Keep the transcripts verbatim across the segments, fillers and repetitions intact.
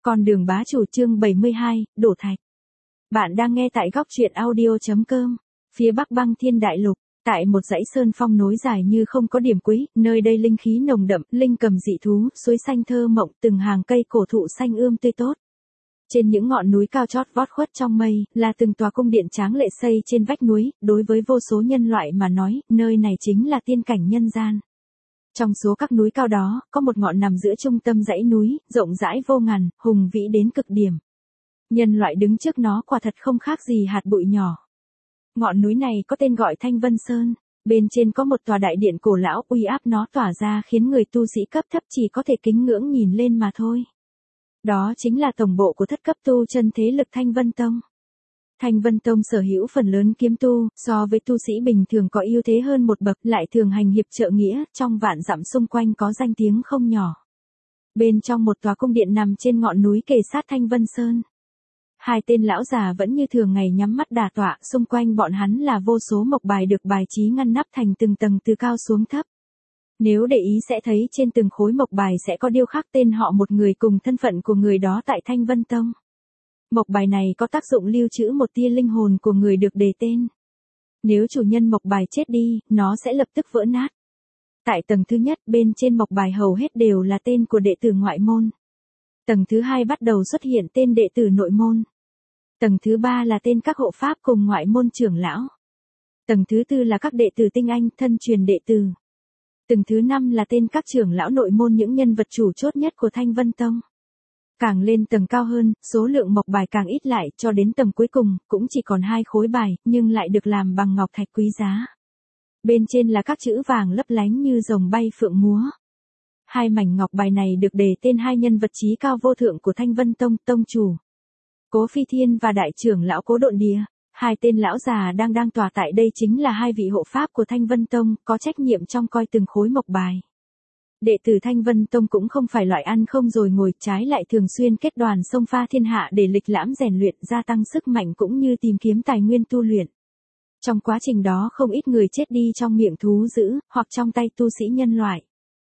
Con đường bá chủ chương bảy mươi hai, đổ thạch. Bạn đang nghe tại góc truyện audio.com. Phía bắc băng thiên đại lục, tại một dãy sơn phong nối dài như không có điểm cuối, nơi đây linh khí nồng đậm, linh cầm dị thú, suối xanh thơ mộng, từng hàng cây cổ thụ xanh ươm tươi tốt. Trên những ngọn núi cao chót vót khuất trong mây, là từng tòa cung điện tráng lệ xây trên vách núi, đối với vô số nhân loại mà nói, nơi này chính là tiên cảnh nhân gian. Trong số các núi cao đó, có một ngọn nằm giữa trung tâm dãy núi, rộng rãi vô ngần, hùng vĩ đến cực điểm. Nhân loại đứng trước nó quả thật không khác gì hạt bụi nhỏ. Ngọn núi này có tên gọi Thanh Vân Sơn, bên trên có một tòa đại điện cổ lão, uy áp nó tỏa ra khiến người tu sĩ cấp thấp chỉ có thể kính ngưỡng nhìn lên mà thôi. Đó chính là tổng bộ của thất cấp tu chân thế lực Thanh Vân Tông. Thanh Vân Tông sở hữu phần lớn kiếm tu, so với tu sĩ bình thường có ưu thế hơn một bậc, lại thường hành hiệp trợ nghĩa, trong vạn dặm xung quanh có danh tiếng không nhỏ. Bên trong một tòa cung điện nằm trên ngọn núi kề sát Thanh Vân Sơn. Hai tên lão già vẫn như thường ngày nhắm mắt đả tọa, xung quanh bọn hắn là vô số mộc bài được bài trí ngăn nắp thành từng tầng từ cao xuống thấp. Nếu để ý sẽ thấy trên từng khối mộc bài sẽ có điêu khắc tên họ một người cùng thân phận của người đó tại Thanh Vân Tông. Mộc bài này có tác dụng lưu trữ một tia linh hồn của người được đề tên. Nếu chủ nhân mộc bài chết đi, nó sẽ lập tức vỡ nát. Tại tầng thứ nhất, bên trên mộc bài hầu hết đều là tên của đệ tử ngoại môn. Tầng thứ hai bắt đầu xuất hiện tên đệ tử nội môn. Tầng thứ ba là tên các hộ pháp cùng ngoại môn trưởng lão. Tầng thứ tư là các đệ tử tinh anh, thân truyền đệ tử. Tầng thứ năm là tên các trưởng lão nội môn, những nhân vật chủ chốt nhất của Thanh Vân Tông. Càng lên tầng cao hơn, số lượng mộc bài càng ít lại, cho đến tầng cuối cùng, cũng chỉ còn hai khối bài, nhưng lại được làm bằng ngọc thạch quý giá. Bên trên là các chữ vàng lấp lánh như rồng bay phượng múa. Hai mảnh ngọc bài này được đề tên hai nhân vật trí cao vô thượng của Thanh Vân Tông, tông chủ Cố Phi Thiên và đại trưởng lão Cố Độn Địa. Hai tên lão già đang đang tòa tại đây chính là hai vị hộ pháp của Thanh Vân Tông, có trách nhiệm trong coi từng khối mộc bài. Đệ tử Thanh Vân Tông cũng không phải loại ăn không rồi ngồi, trái lại thường xuyên kết đoàn xông pha thiên hạ để lịch lãm rèn luyện, gia tăng sức mạnh cũng như tìm kiếm tài nguyên tu luyện. Trong quá trình đó không ít người chết đi trong miệng thú dữ, hoặc trong tay tu sĩ nhân loại.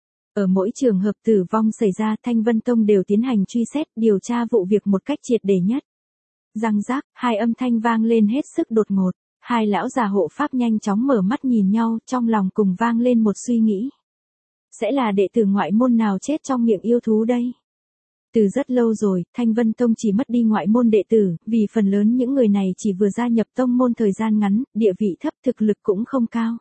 Ở mỗi trường hợp tử vong xảy ra, Thanh Vân Tông đều tiến hành truy xét, điều tra vụ việc một cách triệt để nhất. Răng rác, hai âm thanh vang lên hết sức đột ngột. Hai lão già hộ pháp nhanh chóng mở mắt nhìn nhau, trong lòng cùng vang lên một suy nghĩ. Sẽ là đệ tử ngoại môn nào chết trong miệng yêu thú đây? Từ rất lâu rồi, Thanh Vân Tông chỉ mất đi ngoại môn đệ tử, vì phần lớn những người này chỉ vừa gia nhập tông môn thời gian ngắn, địa vị thấp, thực lực cũng không cao.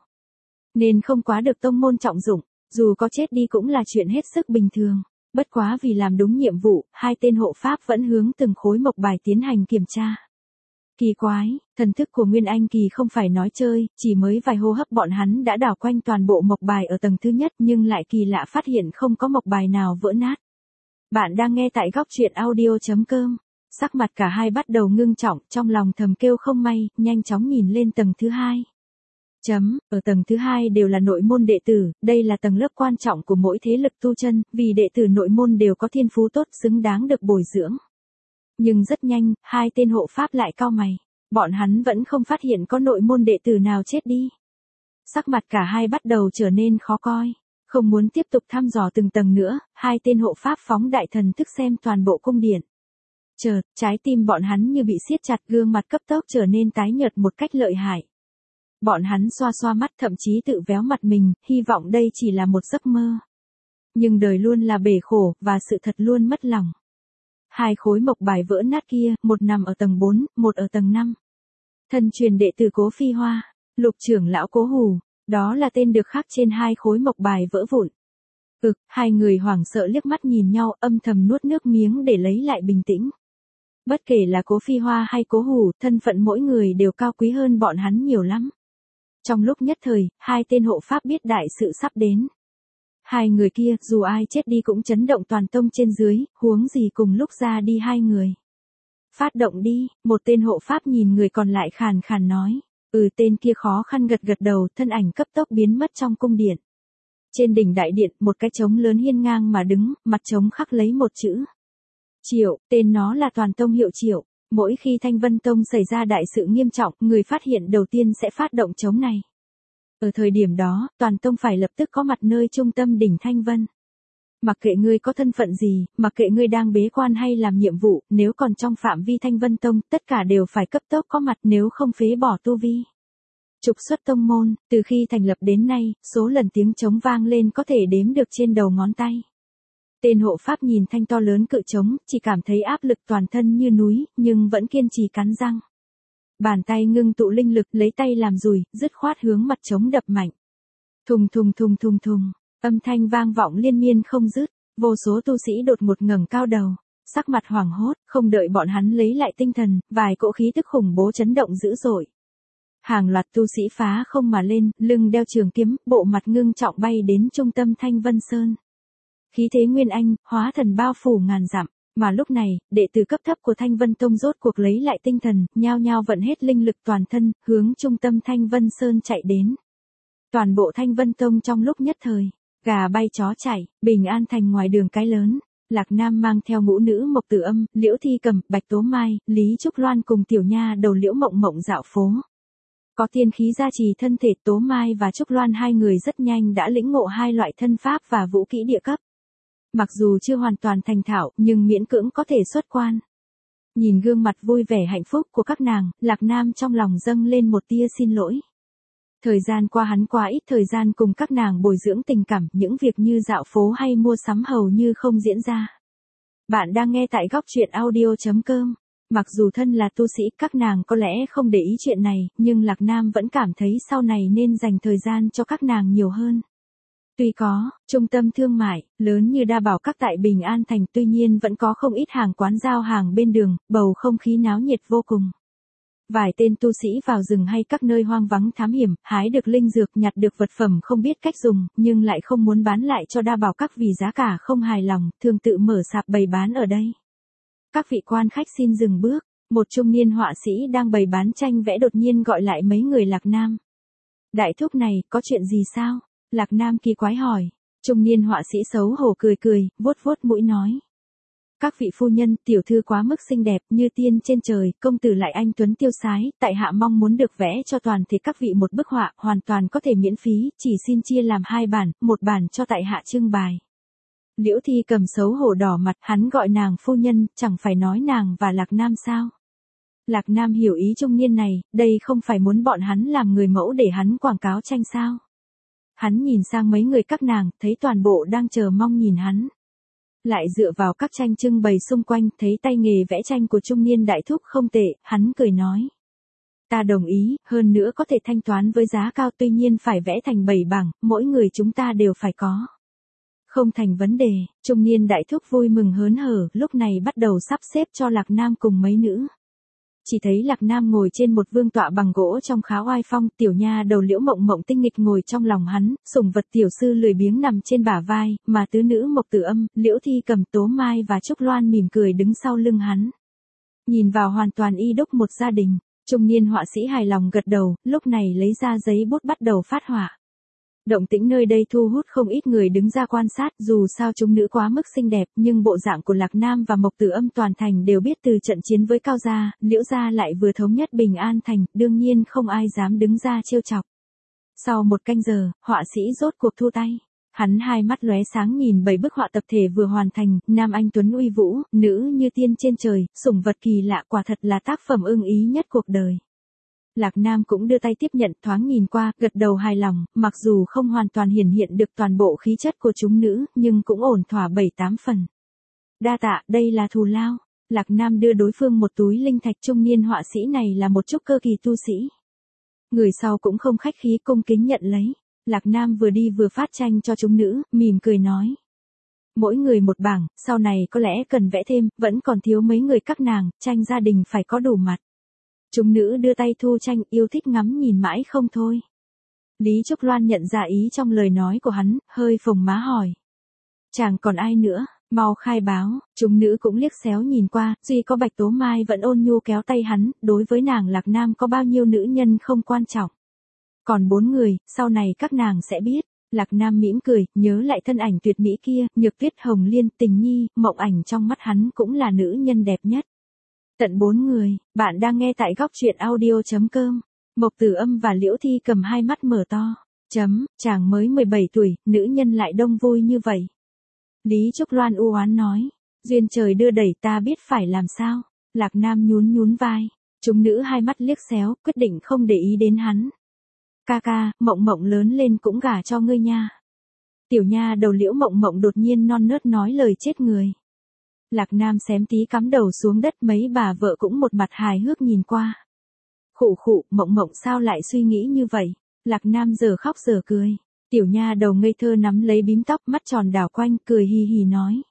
Nên không quá được tông môn trọng dụng, dù có chết đi cũng là chuyện hết sức bình thường. Bất quá vì làm đúng nhiệm vụ, hai tên hộ pháp vẫn hướng từng khối mộc bài tiến hành kiểm tra. Kỳ quái, thần thức của Nguyên Anh Kỳ không phải nói chơi, chỉ mới vài hô hấp bọn hắn đã đảo quanh toàn bộ mộc bài ở tầng thứ nhất, nhưng lại kỳ lạ phát hiện không có mộc bài nào vỡ nát. Bạn đang nghe tại góc truyện audio.com. Sắc mặt cả hai bắt đầu ngưng trọng, trong lòng thầm kêu không may, nhanh chóng nhìn lên tầng thứ hai. Chấm, ở tầng thứ hai đều là nội môn đệ tử, đây là tầng lớp quan trọng của mỗi thế lực tu chân, vì đệ tử nội môn đều có thiên phú tốt, xứng đáng được bồi dưỡng. Nhưng rất nhanh, hai tên hộ pháp lại cau mày. Bọn hắn vẫn không phát hiện có nội môn đệ tử nào chết đi. Sắc mặt cả hai bắt đầu trở nên khó coi. Không muốn tiếp tục thăm dò từng tầng nữa, hai tên hộ pháp phóng đại thần thức xem toàn bộ cung điện. Chợt, trái tim bọn hắn như bị siết chặt, gương mặt cấp tốc trở nên tái nhợt một cách lợi hại. Bọn hắn xoa xoa mắt, thậm chí tự véo mặt mình, hy vọng đây chỉ là một giấc mơ. Nhưng đời luôn là bể khổ, và sự thật luôn mất lòng. Hai khối mộc bài vỡ nát kia, một nằm ở tầng bốn, một ở tầng năm. Thân truyền đệ tử Cố Phi Hoa, Lục trưởng lão Cố Hù, đó là tên được khắc trên hai khối mộc bài vỡ vụn. Ực, hai người hoảng sợ liếc mắt nhìn nhau, âm thầm nuốt nước miếng để lấy lại bình tĩnh. Bất kể là Cố Phi Hoa hay Cố Hù, thân phận mỗi người đều cao quý hơn bọn hắn nhiều lắm. Trong lúc nhất thời, hai tên hộ pháp biết đại sự sắp đến. Hai người kia, dù ai chết đi cũng chấn động toàn tông trên dưới, huống gì cùng lúc ra đi hai người. Phát động đi, một tên hộ pháp nhìn người còn lại khàn khàn nói. Ừ, tên kia khó khăn gật gật đầu, thân ảnh cấp tốc biến mất trong cung điện. Trên đỉnh đại điện, một cái trống lớn hiên ngang mà đứng, mặt trống khắc lấy một chữ. Triệu, tên nó là toàn tông hiệu Triệu. Mỗi khi Thanh Vân Tông xảy ra đại sự nghiêm trọng, người phát hiện đầu tiên sẽ phát động trống này. Ở thời điểm đó, toàn tông phải lập tức có mặt nơi trung tâm đỉnh Thanh Vân. Mặc kệ ngươi có thân phận gì, mặc kệ ngươi đang bế quan hay làm nhiệm vụ, nếu còn trong phạm vi Thanh Vân Tông, tất cả đều phải cấp tốc có mặt nếu không phế bỏ tu vi. Trục xuất tông môn, từ khi thành lập đến nay, số lần tiếng trống vang lên có thể đếm được trên đầu ngón tay. Tên hộ pháp nhìn thanh to lớn cự trống, chỉ cảm thấy áp lực toàn thân như núi, nhưng vẫn kiên trì cắn răng. Bàn tay ngưng tụ linh lực, lấy tay làm dùi, dứt khoát hướng mặt trống đập mạnh. Thùng thùng thùng thùng thùng, âm thanh vang vọng liên miên không dứt, vô số tu sĩ đột ngột ngẩng cao đầu, sắc mặt hoảng hốt, không đợi bọn hắn lấy lại tinh thần, vài cỗ khí tức khủng bố chấn động dữ dội. Hàng loạt tu sĩ phá không mà lên, lưng đeo trường kiếm, bộ mặt ngưng trọng bay đến trung tâm Thanh Vân Sơn. Khí thế nguyên anh, hóa thần bao phủ ngàn dặm, mà lúc này, đệ tử cấp thấp của Thanh Vân Tông rốt cuộc lấy lại tinh thần, nhao nhao vận hết linh lực toàn thân, hướng trung tâm Thanh Vân Sơn chạy đến. Toàn bộ Thanh Vân Tông trong lúc nhất thời, gà bay chó chạy, bình an thành ngoài đường cái lớn. Lạc Nam mang theo ngũ nữ Mộc Tử Âm, Liễu Thi Cầm, Bạch Tố Mai, Lý Trúc Loan cùng tiểu nha đầu Liễu Mộng Mộng dạo phố. Có tiên khí gia trì thân thể, Tố Mai và Trúc Loan hai người rất nhanh đã lĩnh ngộ hai loại thân pháp và vũ kỹ địa cấp. Mặc dù chưa hoàn toàn thành thạo, nhưng miễn cưỡng có thể xuất quan. Nhìn gương mặt vui vẻ hạnh phúc của các nàng, Lạc Nam trong lòng dâng lên một tia xin lỗi. Thời gian qua hắn quá ít thời gian cùng các nàng bồi dưỡng tình cảm, những việc như dạo phố hay mua sắm hầu như không diễn ra. Bạn đang nghe tại góc truyện audio chấm com. Mặc dù thân là tu sĩ, các nàng có lẽ không để ý chuyện này, nhưng Lạc Nam vẫn cảm thấy sau này nên dành thời gian cho các nàng nhiều hơn. Tuy có, trung tâm thương mại, lớn như Đa Bảo Các tại Bình An Thành, tuy nhiên vẫn có không ít hàng quán giao hàng bên đường, bầu không khí náo nhiệt vô cùng. Vài tên tu sĩ vào rừng hay các nơi hoang vắng thám hiểm, hái được linh dược, nhặt được vật phẩm không biết cách dùng, nhưng lại không muốn bán lại cho Đa Bảo Các vì giá cả không hài lòng, thường tự mở sạp bày bán ở đây. Các vị quan khách xin dừng bước, một trung niên họa sĩ đang bày bán tranh vẽ đột nhiên gọi lại mấy người Lạc Nam. Đại thúc này, có chuyện gì sao? Lạc Nam kỳ quái hỏi. Trung niên họa sĩ xấu hổ cười cười, vuốt vuốt mũi nói. Các vị phu nhân, tiểu thư quá mức xinh đẹp, như tiên trên trời, công tử lại anh tuấn tiêu sái, tại hạ mong muốn được vẽ cho toàn thể các vị một bức họa, hoàn toàn có thể miễn phí, chỉ xin chia làm hai bản, một bản cho tại hạ trưng bày. Liễu Thi Cầm xấu hổ đỏ mặt, hắn gọi nàng phu nhân, chẳng phải nói nàng và Lạc Nam sao? Lạc Nam hiểu ý trung niên này, đây không phải muốn bọn hắn làm người mẫu để hắn quảng cáo tranh sao? Hắn nhìn sang mấy người các nàng, thấy toàn bộ đang chờ mong nhìn hắn. Lại dựa vào các tranh trưng bày xung quanh, thấy tay nghề vẽ tranh của trung niên đại thúc không tệ, hắn cười nói. Ta đồng ý, hơn nữa có thể thanh toán với giá cao, tuy nhiên phải vẽ thành bảy bảng, mỗi người chúng ta đều phải có. Không thành vấn đề, trung niên đại thúc vui mừng hớn hở, lúc này bắt đầu sắp xếp cho Lạc Nam cùng mấy nữ. Chỉ thấy Lạc Nam ngồi trên một vương tọa bằng gỗ trông khá oai phong, tiểu nha đầu Liễu Mộng Mộng tinh nghịch ngồi trong lòng hắn, sủng vật tiểu sư lười biếng nằm trên bả vai, mà tứ nữ Mộc Tử Âm, Liễu Thi Cầm, Tố Mai và Trúc Loan mỉm cười đứng sau lưng hắn. Nhìn vào hoàn toàn y đúc một gia đình, trung niên họa sĩ hài lòng gật đầu, lúc này lấy ra giấy bút bắt đầu phát họa. Động tĩnh nơi đây thu hút không ít người đứng ra quan sát, dù sao chúng nữ quá mức xinh đẹp, nhưng bộ dạng của Lạc Nam và Mộc Tử Âm toàn thành đều biết từ trận chiến với Cao gia, Liễu gia lại vừa thống nhất Bình An Thành, đương nhiên không ai dám đứng ra trêu chọc. Sau một canh giờ, họa sĩ rốt cuộc thu tay. Hắn hai mắt lóe sáng nhìn bảy bức họa tập thể vừa hoàn thành, nam anh tuấn uy vũ, nữ như tiên trên trời, sủng vật kỳ lạ, quả thật là tác phẩm ưng ý nhất cuộc đời. Lạc Nam cũng đưa tay tiếp nhận, thoáng nhìn qua, gật đầu hài lòng, mặc dù không hoàn toàn hiển hiện được toàn bộ khí chất của chúng nữ, nhưng cũng ổn thỏa bảy tám phần. Đa tạ, đây là thù lao. Lạc Nam đưa đối phương một túi linh thạch, trung niên họa sĩ này là một trúc cơ kỳ tu sĩ. Người sau cũng không khách khí, cung kính nhận lấy. Lạc Nam vừa đi vừa phát tranh cho chúng nữ, mỉm cười nói. Mỗi người một bảng, sau này có lẽ cần vẽ thêm, vẫn còn thiếu mấy người các nàng, tranh gia đình phải có đủ mặt. Chúng nữ đưa tay thu tranh, yêu thích ngắm nhìn mãi không thôi. Lý Trúc Loan nhận ra ý trong lời nói của hắn, hơi phồng má hỏi. Chàng còn ai nữa, mau khai báo. Chúng nữ cũng liếc xéo nhìn qua, duy có Bạch Tố Mai vẫn ôn nhu kéo tay hắn, đối với nàng Lạc Nam có bao nhiêu nữ nhân không quan trọng. Còn bốn người, sau này các nàng sẽ biết. Lạc Nam mỉm cười, nhớ lại thân ảnh tuyệt mỹ kia, Nhược Tuyết, Hồng Liên, Tình Nhi, Mộng Ảnh trong mắt hắn cũng là nữ nhân đẹp nhất. Tận bốn người, bạn đang nghe tại góc truyện audio chấm com. Mộc Tử Âm và Liễu Thi Cầm hai mắt mở to. Chấm, chàng mới mười bảy tuổi, nữ nhân lại đông vui như vậy. Lý Trúc Loan u oán nói. Duyên trời đưa đẩy ta biết phải làm sao. Lạc Nam nhún nhún vai. Chúng nữ hai mắt liếc xéo, quyết định không để ý đến hắn. Ca ca, Mộng Mộng lớn lên cũng gả cho ngươi nha. Tiểu nha đầu Liễu Mộng Mộng đột nhiên non nớt nói lời chết người. Lạc Nam xém tí cắm đầu xuống đất, mấy bà vợ cũng một mặt hài hước nhìn qua. Khụ khụ, Mộng Mộng sao lại suy nghĩ như vậy? Lạc Nam giờ khóc giờ cười. Tiểu nha đầu ngây thơ nắm lấy bím tóc, mắt tròn đảo quanh, cười hì hì nói.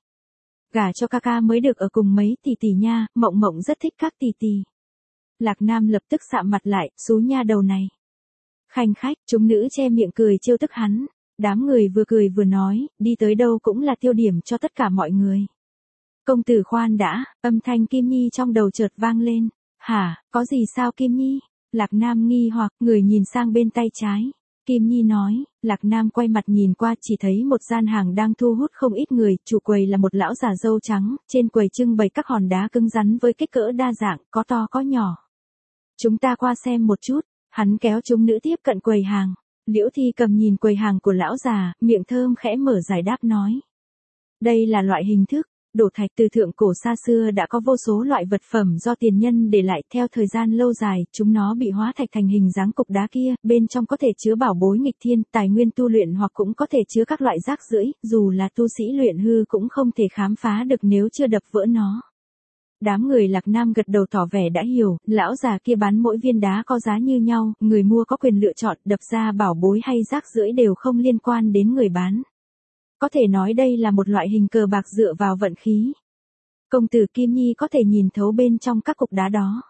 Gả cho ca ca mới được ở cùng mấy tỷ tỷ nha, Mộng Mộng rất thích các tỷ tỷ. Lạc Nam lập tức sạm mặt lại, xú nha đầu này. Khanh khách, chúng nữ che miệng cười trêu tức hắn. Đám người vừa cười vừa nói, đi tới đâu cũng là tiêu điểm cho tất cả mọi người. Công tử khoan đã, âm thanh Kim Nhi trong đầu chợt vang lên. Hả, có gì sao Kim Nhi? Lạc Nam nghi hoặc, người nhìn sang bên tay trái. Kim Nhi nói, Lạc Nam quay mặt nhìn qua, chỉ thấy một gian hàng đang thu hút không ít người, chủ quầy là một lão già râu trắng, trên quầy trưng bày các hòn đá cứng rắn với kích cỡ đa dạng, có to có nhỏ. Chúng ta qua xem một chút, hắn kéo chúng nữ tiếp cận quầy hàng. Liễu Thi Cầm nhìn quầy hàng của lão già, miệng thơm khẽ mở giải đáp nói. Đây là loại hình thức, đổ thạch từ thượng cổ xa xưa đã có vô số loại vật phẩm do tiền nhân để lại, theo thời gian lâu dài, chúng nó bị hóa thạch thành hình dáng cục đá kia, bên trong có thể chứa bảo bối nghịch thiên, tài nguyên tu luyện hoặc cũng có thể chứa các loại rác rưởi, dù là tu sĩ luyện hư cũng không thể khám phá được nếu chưa đập vỡ nó. Đám người Lạc Nam gật đầu tỏ vẻ đã hiểu, lão già kia bán mỗi viên đá có giá như nhau, người mua có quyền lựa chọn, đập ra bảo bối hay rác rưởi đều không liên quan đến người bán. Có thể nói đây là một loại hình cờ bạc dựa vào vận khí. Công tử Kim Nhi có thể nhìn thấu bên trong các cục đá đó.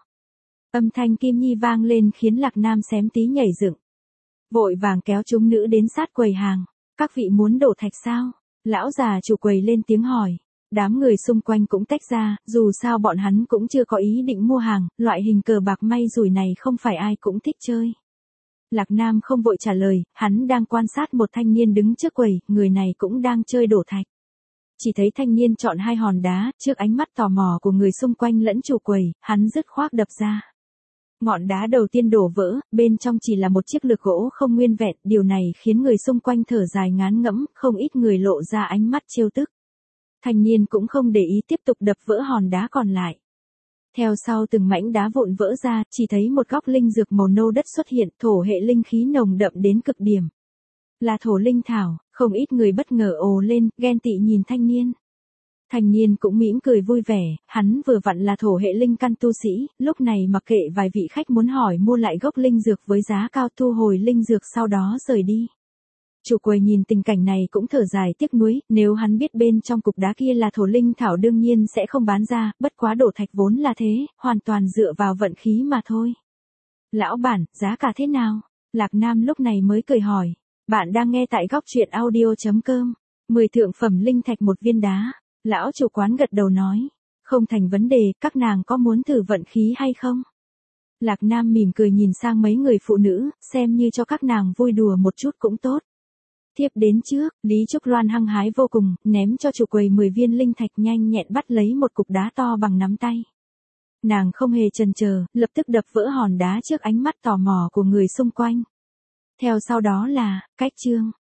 Âm thanh Kim Nhi vang lên khiến Lạc Nam xém tí nhảy dựng. Vội vàng kéo chúng nữ đến sát quầy hàng. Các vị muốn đổ thạch sao? Lão già chủ quầy lên tiếng hỏi. Đám người xung quanh cũng tách ra, dù sao bọn hắn cũng chưa có ý định mua hàng, loại hình cờ bạc may rủi này không phải ai cũng thích chơi. Lạc Nam không vội trả lời, hắn đang quan sát một thanh niên đứng trước quầy, người này cũng đang chơi đổ thạch. Chỉ thấy thanh niên chọn hai hòn đá, trước ánh mắt tò mò của người xung quanh lẫn chủ quầy, hắn dứt khoát đập ra. Ngọn đá đầu tiên đổ vỡ, bên trong chỉ là một chiếc lược gỗ không nguyên vẹn, điều này khiến người xung quanh thở dài ngán ngẫm, không ít người lộ ra ánh mắt trêu tức. Thanh niên cũng không để ý tiếp tục đập vỡ hòn đá còn lại. Theo sau từng mảnh đá vụn vỡ ra, chỉ thấy một góc linh dược màu nâu đất xuất hiện, thổ hệ linh khí nồng đậm đến cực điểm. Là thổ linh thảo, không ít người bất ngờ ồ lên, ghen tị nhìn thanh niên. Thanh niên cũng mỉm cười vui vẻ, hắn vừa vặn là thổ hệ linh căn tu sĩ, lúc này mặc kệ vài vị khách muốn hỏi mua lại gốc linh dược với giá cao, thu hồi linh dược sau đó rời đi. Chủ quầy nhìn tình cảnh này cũng thở dài tiếc nuối, nếu hắn biết bên trong cục đá kia là thổ linh thảo đương nhiên sẽ không bán ra, bất quá đổ thạch vốn là thế, hoàn toàn dựa vào vận khí mà thôi. Lão bản, giá cả thế nào? Lạc Nam lúc này mới cười hỏi. Bạn đang nghe tại góc truyện audio chấm com. mười thượng phẩm linh thạch một viên đá. Lão chủ quán gật đầu nói. Không thành vấn đề, các nàng có muốn thử vận khí hay không? Lạc Nam mỉm cười nhìn sang mấy người phụ nữ, xem như cho các nàng vui đùa một chút cũng tốt. Tiếp đến trước, Lý Trúc Loan hăng hái vô cùng, ném cho chủ quầy mười viên linh thạch, nhanh nhẹn bắt lấy một cục đá to bằng nắm tay. Nàng không hề chần chờ, lập tức đập vỡ hòn đá trước ánh mắt tò mò của người xung quanh. Theo sau đó là, cách chương.